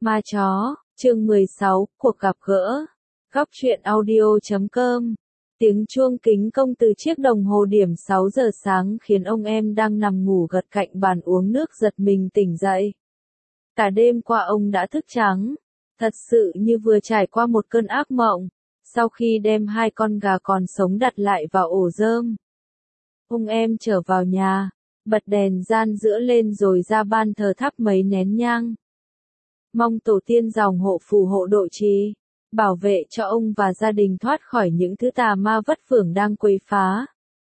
Ma chó, chương 16, cuộc gặp gỡ. Góc truyện audio.com. Tiếng chuông kính công từ chiếc đồng hồ điểm 6 giờ sáng khiến ông em đang nằm ngủ gật cạnh bàn uống nước giật mình tỉnh dậy. Cả đêm qua ông đã thức trắng, thật sự như vừa trải qua một cơn ác mộng, sau khi đem hai con gà còn sống đặt lại vào ổ rơm. Ông em trở vào nhà, bật đèn gian giữa lên rồi ra ban thờ thắp mấy nén nhang. Mong tổ tiên dòng hộ phù hộ độ trì, bảo vệ cho ông và gia đình thoát khỏi những thứ tà ma vất vưởng đang quấy phá.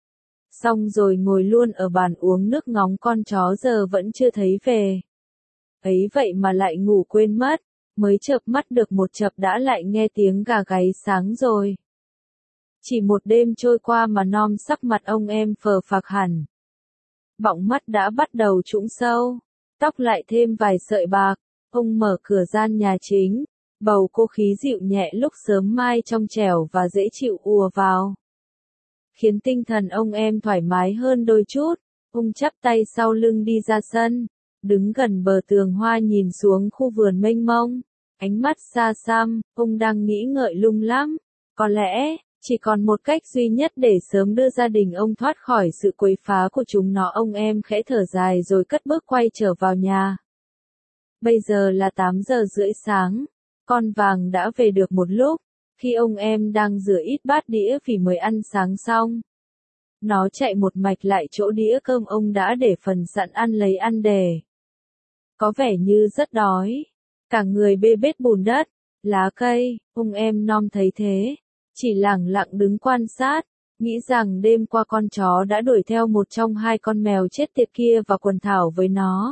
Xong rồi ngồi luôn ở bàn uống nước ngóng con chó giờ vẫn chưa thấy về. Ấy vậy mà lại ngủ quên mất, mới chợp mắt được một chập đã lại nghe tiếng gà gáy sáng rồi. Chỉ một đêm trôi qua mà sắc mặt ông em phờ phạc hẳn. Bọng mắt đã bắt đầu trũng sâu, tóc lại thêm vài sợi bạc. Ông mở cửa gian nhà chính, bầu cô khí dịu nhẹ lúc sớm mai trong trẻo và dễ chịu ùa vào, khiến tinh thần ông em thoải mái hơn đôi chút. Ông chắp tay sau lưng đi ra sân, đứng gần bờ tường hoa nhìn xuống khu vườn mênh mông, ánh mắt xa xăm. Ông đang nghĩ ngợi lung lắm, có lẽ chỉ còn một cách duy nhất để sớm đưa gia đình ông thoát khỏi sự quấy phá của chúng nó. Ông em khẽ thở dài rồi cất bước quay trở vào nhà. Bây giờ là 8 giờ rưỡi sáng, con vàng đã về được một lúc, khi ông em đang rửa ít bát đĩa vì mới ăn sáng xong. Nó chạy một mạch lại chỗ đĩa cơm ông đã để phần sẵn ăn lấy ăn để. Có vẻ như rất đói, cả người bê bết bùn đất, lá cây. Ông em thấy thế, chỉ lẳng lặng đứng quan sát, nghĩ rằng đêm qua con chó đã đuổi theo một trong hai con mèo chết tiệt kia và quần thảo với nó.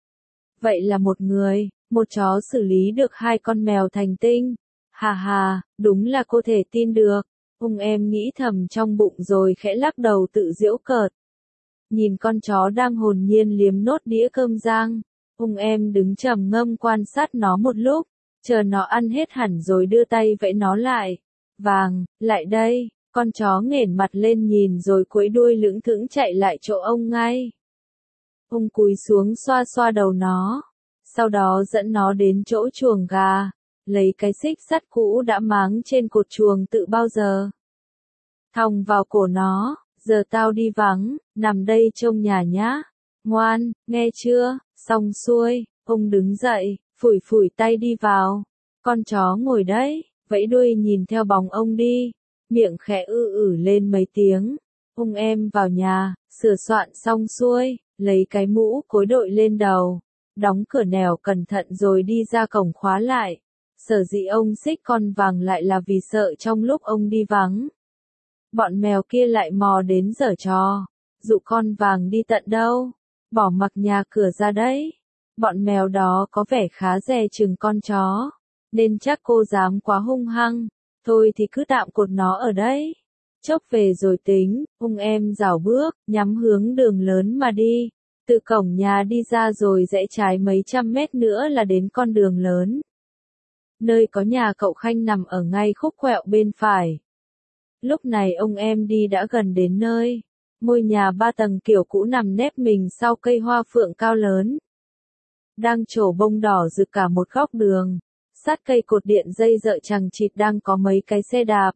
Vậy là một chó xử lý được hai con mèo thành tinh. Hà hà, đúng là cô thể tin được. Ông em nghĩ thầm trong bụng rồi khẽ lắc đầu tự giễu cợt. Nhìn con chó đang hồn nhiên liếm nốt đĩa cơm rang, ông em đứng trầm ngâm quan sát nó một lúc, chờ nó ăn hết hẳn rồi đưa tay vẫy nó lại. Vàng, lại đây. Con chó nghển mặt lên nhìn rồi cúi đuôi lững thững chạy lại chỗ ông ngay. Ông cúi xuống xoa xoa đầu nó, sau đó dẫn nó đến chỗ chuồng gà, lấy cái xích sắt cũ đã máng trên cột chuồng tự bao giờ. Thòng vào cổ nó, giờ tao đi vắng, nằm đây trông nhà nhá. Ngoan, nghe chưa? Xong xuôi, ông đứng dậy, phủi phủi tay đi vào. Con chó ngồi đấy, vẫy đuôi nhìn theo bóng ông đi, miệng khẽ lên mấy tiếng. Ông em vào nhà, sửa soạn xong xuôi, lấy cái mũ cối đội lên đầu, đóng cửa nẻo cẩn thận rồi đi ra cổng khóa lại. Sở dĩ ông xích con vàng lại là vì sợ trong lúc ông đi vắng, bọn mèo kia lại mò đến giở trò, dụ con vàng đi tận đâu, bỏ mặc nhà cửa ra đấy. Bọn mèo đó có vẻ khá dè chừng con chó, nên chắc cô dám quá hung hăng, thôi thì cứ tạm cột nó ở đấy. Chốc về rồi tính. Ông em rảo bước, nhắm hướng đường lớn mà đi. Từ cổng nhà đi ra rồi rẽ trái mấy trăm mét nữa là đến con đường lớn. Nơi có nhà cậu Khanh nằm ở ngay khúc quẹo bên phải. Lúc này ông em đi đã gần đến nơi. Ngôi nhà 3 tầng kiểu cũ nằm nép mình sau cây hoa phượng cao lớn, đang trổ bông đỏ rực cả một góc đường. Sát cây cột điện dây dợ chằng chịt đang có mấy cái xe đạp,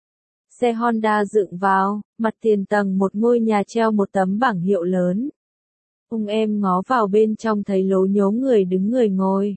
xe Honda dựng vào. Mặt tiền tầng một ngôi nhà treo một tấm bảng hiệu lớn. Ông em ngó vào bên trong thấy lố nhố người đứng người ngồi.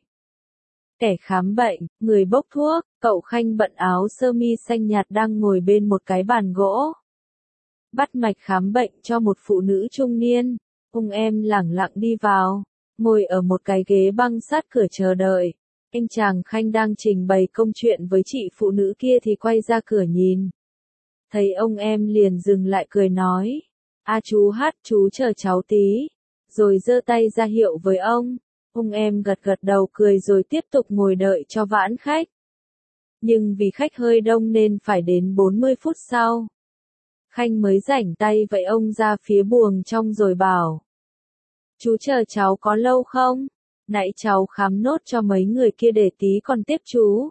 Kẻ khám bệnh, người bốc thuốc. Cậu Khanh bận áo sơ mi xanh nhạt đang ngồi bên một cái bàn gỗ, bắt mạch khám bệnh cho một phụ nữ trung niên. Ông em lẳng lặng đi vào, ngồi ở một cái ghế băng sát cửa chờ đợi. Anh chàng Khanh đang trình bày công chuyện với chị phụ nữ kia thì quay ra cửa nhìn. Thấy ông em liền dừng lại cười nói. Chú Hát, chú chờ cháu tí. Rồi giơ tay ra hiệu với ông. Ông em gật gật đầu cười rồi tiếp tục ngồi đợi cho vãn khách. Nhưng vì khách hơi đông nên phải đến 40 phút sau, Khanh mới rảnh tay vẫy ông ra phía buồng trong rồi bảo. Chú chờ cháu có lâu không? Nãy cháu khám nốt cho mấy người kia để tí còn tiếp chú.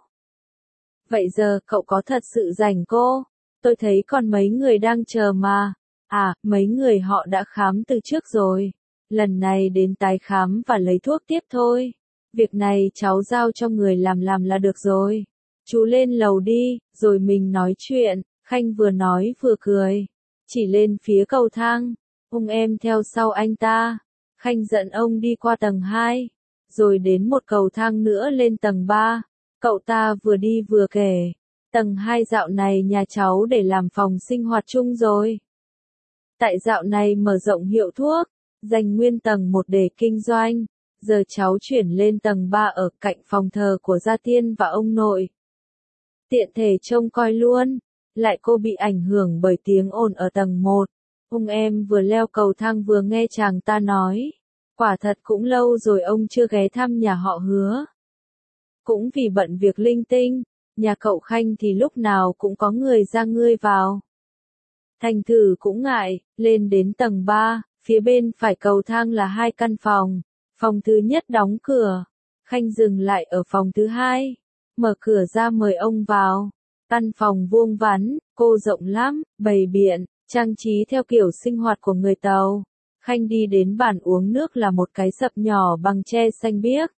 Vậy giờ cậu có thật sự rảnh cô? Tôi thấy còn mấy người đang chờ mà. À, mấy người họ đã khám từ trước rồi. Lần này đến tái khám và lấy thuốc tiếp thôi. Việc này cháu giao cho người làm là được rồi. Chú lên lầu đi, rồi mình nói chuyện. Khanh vừa nói vừa cười. Chỉ lên phía cầu thang. Ông em theo sau anh ta. Khanh dẫn ông đi qua tầng 2. Rồi đến một cầu thang nữa lên tầng 3. Cậu ta vừa đi vừa kể. Tầng 2 dạo này nhà cháu để làm phòng sinh hoạt chung rồi. Tại dạo này mở rộng hiệu thuốc. Dành nguyên tầng 1 để kinh doanh. Giờ cháu chuyển lên tầng 3 ở cạnh phòng thờ của gia tiên và ông nội. Tiện thể trông coi luôn. Lại cô bị ảnh hưởng bởi tiếng ồn ở tầng 1. Ông em vừa leo cầu thang vừa nghe chàng ta nói. Quả thật cũng lâu rồi ông chưa ghé thăm nhà họ Hứa. Cũng vì bận việc linh tinh, nhà cậu Khanh thì lúc nào cũng có người ra người vào. Thành thử cũng ngại, lên đến tầng 3, phía bên phải cầu thang là 2 căn phòng. Phòng thứ nhất đóng cửa. Khanh dừng lại ở phòng thứ 2. Mở cửa ra mời ông vào. Căn phòng vuông vắn, cô rộng lắm, bày biện, trang trí theo kiểu sinh hoạt của người Tàu. Khanh đi đến bàn uống nước là một cái sập nhỏ bằng tre xanh biếc.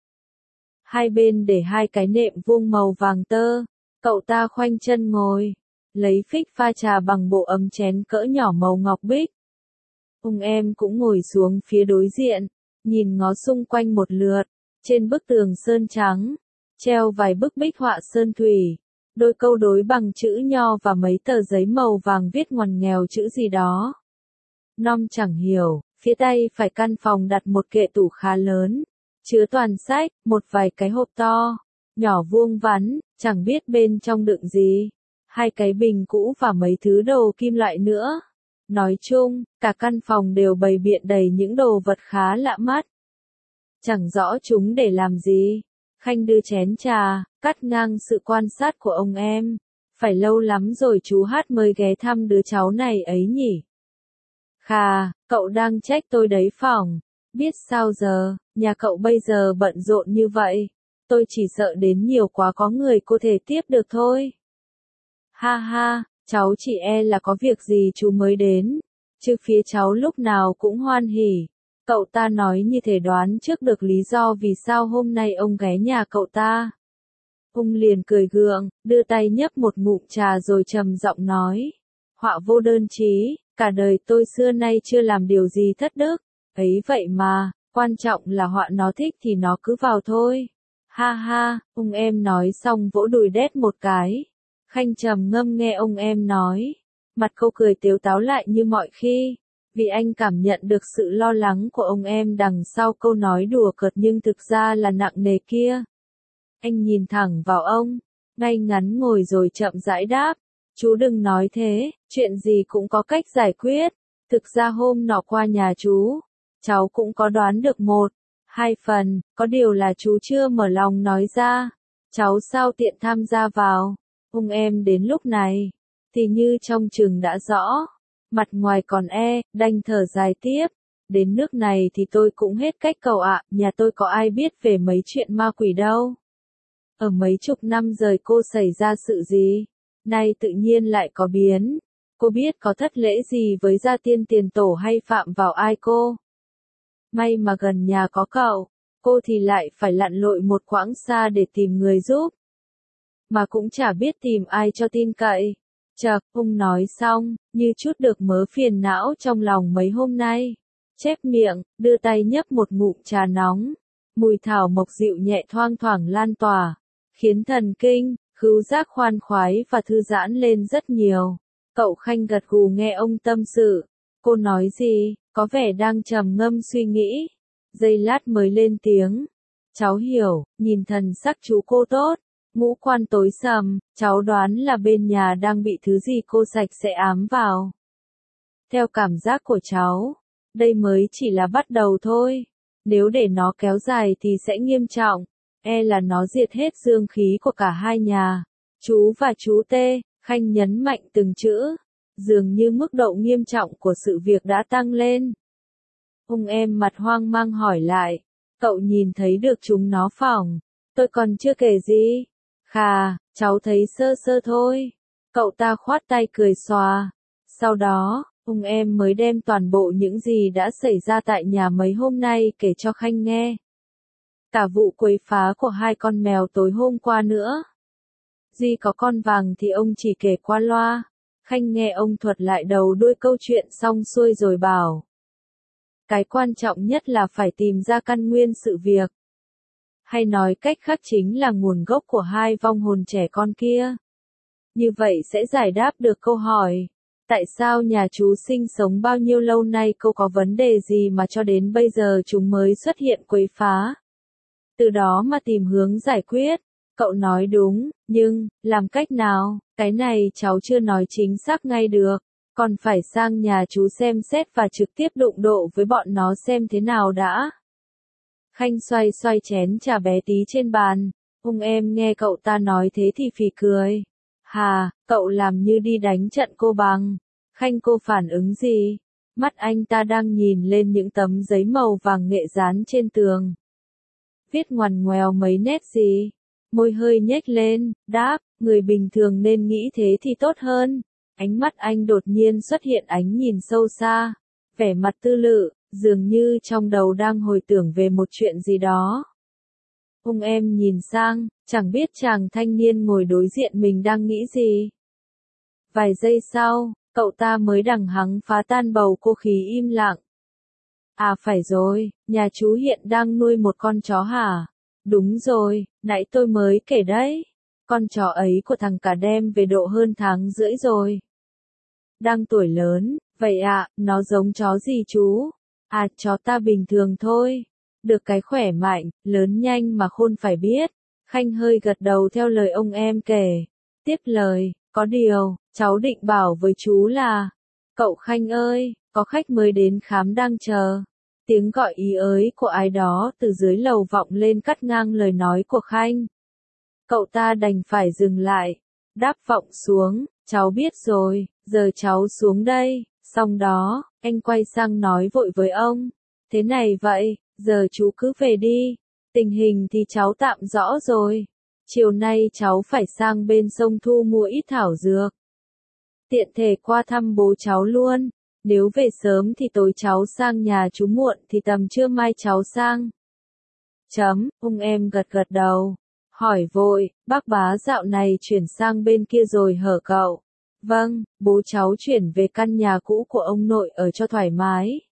Hai bên để 2 cái nệm vuông màu vàng tơ. Cậu ta khoanh chân ngồi. Lấy phích pha trà bằng bộ ấm chén cỡ nhỏ màu ngọc bích. Ông em cũng ngồi xuống phía đối diện. Nhìn ngó xung quanh một lượt. Trên bức tường sơn trắng. Treo vài bức bích họa sơn thủy. Đôi câu đối bằng chữ nho và mấy tờ giấy màu vàng viết ngoằn nghèo chữ gì đó. Nom chẳng hiểu, phía tay phải căn phòng đặt một kệ tủ khá lớn, chứa toàn sách, một vài cái hộp to, nhỏ vuông vắn, chẳng biết bên trong đựng gì, 2 cái bình cũ và mấy thứ đồ kim loại nữa. Nói chung, cả căn phòng đều bày biện đầy những đồ vật khá lạ mắt. Chẳng rõ chúng để làm gì. Khanh đưa chén trà, cắt ngang sự quan sát của ông em. Phải lâu lắm rồi chú Hát mới ghé thăm đứa cháu này ấy nhỉ. Khà, cậu đang trách tôi đấy phỏng. Biết sao giờ, nhà cậu bây giờ bận rộn như vậy. Tôi chỉ sợ đến nhiều quá có người có thể tiếp được thôi. Ha ha, cháu chỉ là có việc gì chú mới đến. Chứ phía cháu lúc nào cũng hoan hỉ. Cậu ta nói như thể đoán trước được lý do vì sao hôm nay ông ghé nhà cậu ta. Ông liền cười gượng, đưa tay nhấp một ngụm trà rồi trầm giọng nói. Họa vô đơn chí, cả đời tôi xưa nay chưa làm điều gì thất đức. Ấy vậy mà, quan trọng là họa nó thích thì nó cứ vào thôi. Ha ha, ông em nói xong vỗ đùi đét một cái. Khanh trầm ngâm nghe ông em nói. Mặt cô cười tếu táo lại như mọi khi. Vì anh cảm nhận được sự lo lắng của ông em đằng sau câu nói đùa cợt nhưng thực ra là nặng nề kia. Anh nhìn thẳng vào ông, ngay ngắn ngồi rồi chậm rãi đáp. Chú đừng nói thế, chuyện gì cũng có cách giải quyết. Thực ra hôm nọ qua nhà chú, cháu cũng có đoán được 1, 2 phần, có điều là chú chưa mở lòng nói ra. Cháu sao tiện tham gia vào. Ông em đến lúc này, thì như trong chừng đã rõ. Mặt ngoài còn đành thở dài tiếp. Đến nước này thì tôi cũng hết cách cậu ạ, nhà tôi có ai biết về mấy chuyện ma quỷ đâu. Ở mấy chục năm rời cô xảy ra sự gì, nay tự nhiên lại có biến. Cô biết có thất lễ gì với gia tiên tiền tổ hay phạm vào ai cô. May mà gần nhà có cậu, cô thì lại phải lặn lội một quãng xa để tìm người giúp. Mà cũng chả biết tìm ai cho tin cậy. Chợt, ông nói xong, như chút được mớ phiền não trong lòng mấy hôm nay. Chép miệng, đưa tay nhấp một ngụm trà nóng. Mùi thảo mộc dịu nhẹ thoang thoảng lan tỏa, khiến thần kinh, khứu giác khoan khoái và thư giãn lên rất nhiều. Cậu Khanh gật gù nghe ông tâm sự. Cô nói gì, có vẻ đang trầm ngâm suy nghĩ. Giây lát mới lên tiếng. Cháu hiểu, nhìn thần sắc chú cô tốt. Ngũ quan tối sầm, cháu đoán là bên nhà đang bị thứ gì cô sạch sẽ ám vào. Theo cảm giác của cháu, đây mới chỉ là bắt đầu thôi. Nếu để nó kéo dài thì sẽ nghiêm trọng. Là nó diệt hết dương khí của cả hai nhà. Chú và chú Tê, Khanh nhấn mạnh từng chữ. Dường như mức độ nghiêm trọng của sự việc đã tăng lên. Ông em mặt hoang mang hỏi lại. Cậu nhìn thấy được chúng nó phỏng. Tôi còn chưa kể gì. Khà, cháu thấy sơ sơ thôi. Cậu ta khoát tay cười xòa. Sau đó, ông em mới đem toàn bộ những gì đã xảy ra tại nhà mấy hôm nay kể cho Khanh nghe. Cả vụ quấy phá của hai con mèo tối hôm qua nữa. Duy có con vàng thì ông chỉ kể qua loa. Khanh nghe ông thuật lại đầu đuôi câu chuyện xong xuôi rồi bảo. Cái quan trọng nhất là phải tìm ra căn nguyên sự việc. Hay nói cách khác chính là nguồn gốc của hai vong hồn trẻ con kia. Như vậy sẽ giải đáp được câu hỏi. Tại sao nhà chú sinh sống bao nhiêu lâu nay cô có vấn đề gì mà cho đến bây giờ chúng mới xuất hiện quấy phá? Từ đó mà tìm hướng giải quyết. Cậu nói đúng, nhưng, làm cách nào? Cái này cháu chưa nói chính xác ngay được. Còn phải sang nhà chú xem xét và trực tiếp đụng độ với bọn nó xem thế nào đã. Khanh xoay xoay chén trà bé tí trên bàn. Em nghe cậu ta nói thế thì phì cười. Hà, cậu làm như đi đánh trận cô bằng. Khanh cô phản ứng gì? Mắt anh ta đang nhìn lên những tấm giấy màu vàng nghệ dán trên tường. Viết ngoằn ngoèo mấy nét gì? Môi hơi nhếch lên, đáp, người bình thường nên nghĩ thế thì tốt hơn. Ánh mắt anh đột nhiên xuất hiện ánh nhìn sâu xa, vẻ mặt tư lự, dường như trong đầu đang hồi tưởng về một chuyện gì đó. Em nhìn sang, chẳng biết chàng thanh niên ngồi đối diện mình đang nghĩ gì. Vài giây sau, cậu ta mới đằng hắng phá tan bầu không khí im lặng. À phải rồi, nhà chú hiện đang nuôi một con chó hả? Đúng rồi, nãy tôi mới kể đấy. Con chó ấy của thằng cả đem về độ hơn tháng rưỡi rồi. Đang tuổi lớn, vậy ạ, nó giống chó gì chú? À chó ta bình thường thôi. Được cái khỏe mạnh, lớn nhanh mà khôn phải biết. Khanh hơi gật đầu theo lời ông em kể. Tiếp lời, có điều, cháu định bảo với chú là, cậu Khanh ơi, có khách mới đến khám đang chờ. Tiếng gọi ý ới của ai đó từ dưới lầu vọng lên cắt ngang lời nói của Khanh. Cậu ta đành phải dừng lại, đáp vọng xuống, cháu biết rồi, giờ cháu xuống đây. Xong đó, anh quay sang nói vội với ông. Thế này vậy, giờ chú cứ về đi. Tình hình thì cháu tạm rõ rồi. Chiều nay cháu phải sang bên sông Thu mua ít thảo dược. Tiện thể qua thăm bố cháu luôn. Nếu về sớm thì tối cháu sang nhà chú muộn thì tầm trưa mai cháu sang. Em gật gật đầu. Hỏi vội, bác bá dạo này chuyển sang bên kia rồi hở cậu? Vâng, bố cháu chuyển về căn nhà cũ của ông nội ở cho thoải mái.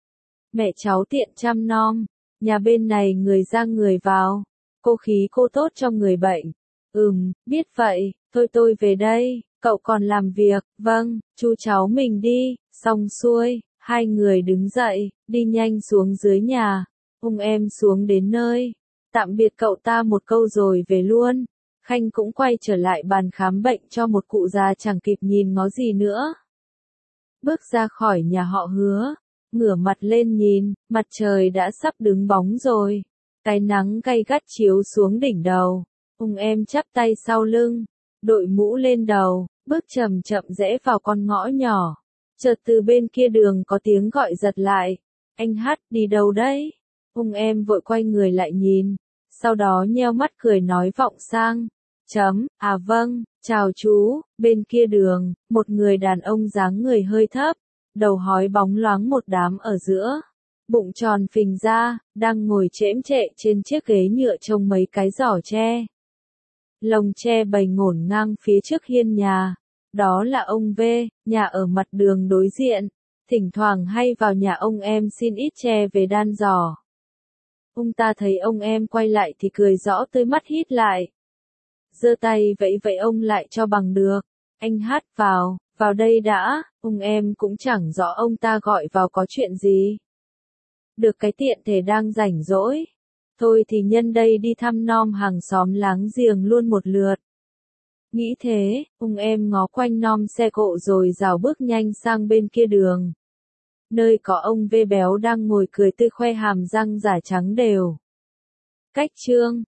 Mẹ cháu tiện chăm nom, nhà bên này người ra người vào. Cô khí cô tốt cho người bệnh. Biết vậy, thôi tôi về đây, cậu còn làm việc, vâng, chú cháu mình đi, xong xuôi, hai người đứng dậy, đi nhanh xuống dưới nhà. Em xuống đến nơi, tạm biệt cậu ta một câu rồi về luôn. Khanh cũng quay trở lại bàn khám bệnh cho một cụ già chẳng kịp nhìn ngó gì nữa. Bước ra khỏi nhà họ Hứa, ngửa mặt lên nhìn, mặt trời đã sắp đứng bóng rồi. Cái nắng gay gắt chiếu xuống đỉnh đầu. Em chắp tay sau lưng, đội mũ lên đầu, bước chậm chậm rẽ vào con ngõ nhỏ. Chợt từ bên kia đường có tiếng gọi giật lại. Anh Hát đi đâu đấy? Em vội quay người lại nhìn. Sau đó nheo mắt cười nói vọng sang. À vâng, chào chú, bên kia đường, một người đàn ông dáng người hơi thấp, đầu hói bóng loáng một đám ở giữa. Bụng tròn phình ra, đang ngồi chễm chệ trên chiếc ghế nhựa trông mấy cái giỏ tre. Lồng tre bày ngổn ngang phía trước hiên nhà. Đó là ông V, nhà ở mặt đường đối diện. Thỉnh thoảng hay vào nhà ông em xin ít tre về đan giỏ. Ông ta thấy ông em quay lại thì cười rõ tươi mắt hít lại. Giơ tay vẫy vẫy ông lại cho bằng được. Anh Hát vào đây đã, ông em cũng chẳng rõ ông ta gọi vào có chuyện gì. Được cái tiện thể đang rảnh rỗi. Thôi thì nhân đây đi thăm nom hàng xóm láng giềng luôn một lượt. Nghĩ thế, ông em ngó quanh nom xe cộ rồi rảo bước nhanh sang bên kia đường. Nơi có ông V béo đang ngồi cười tươi khoe hàm răng giả trắng đều. Cách chương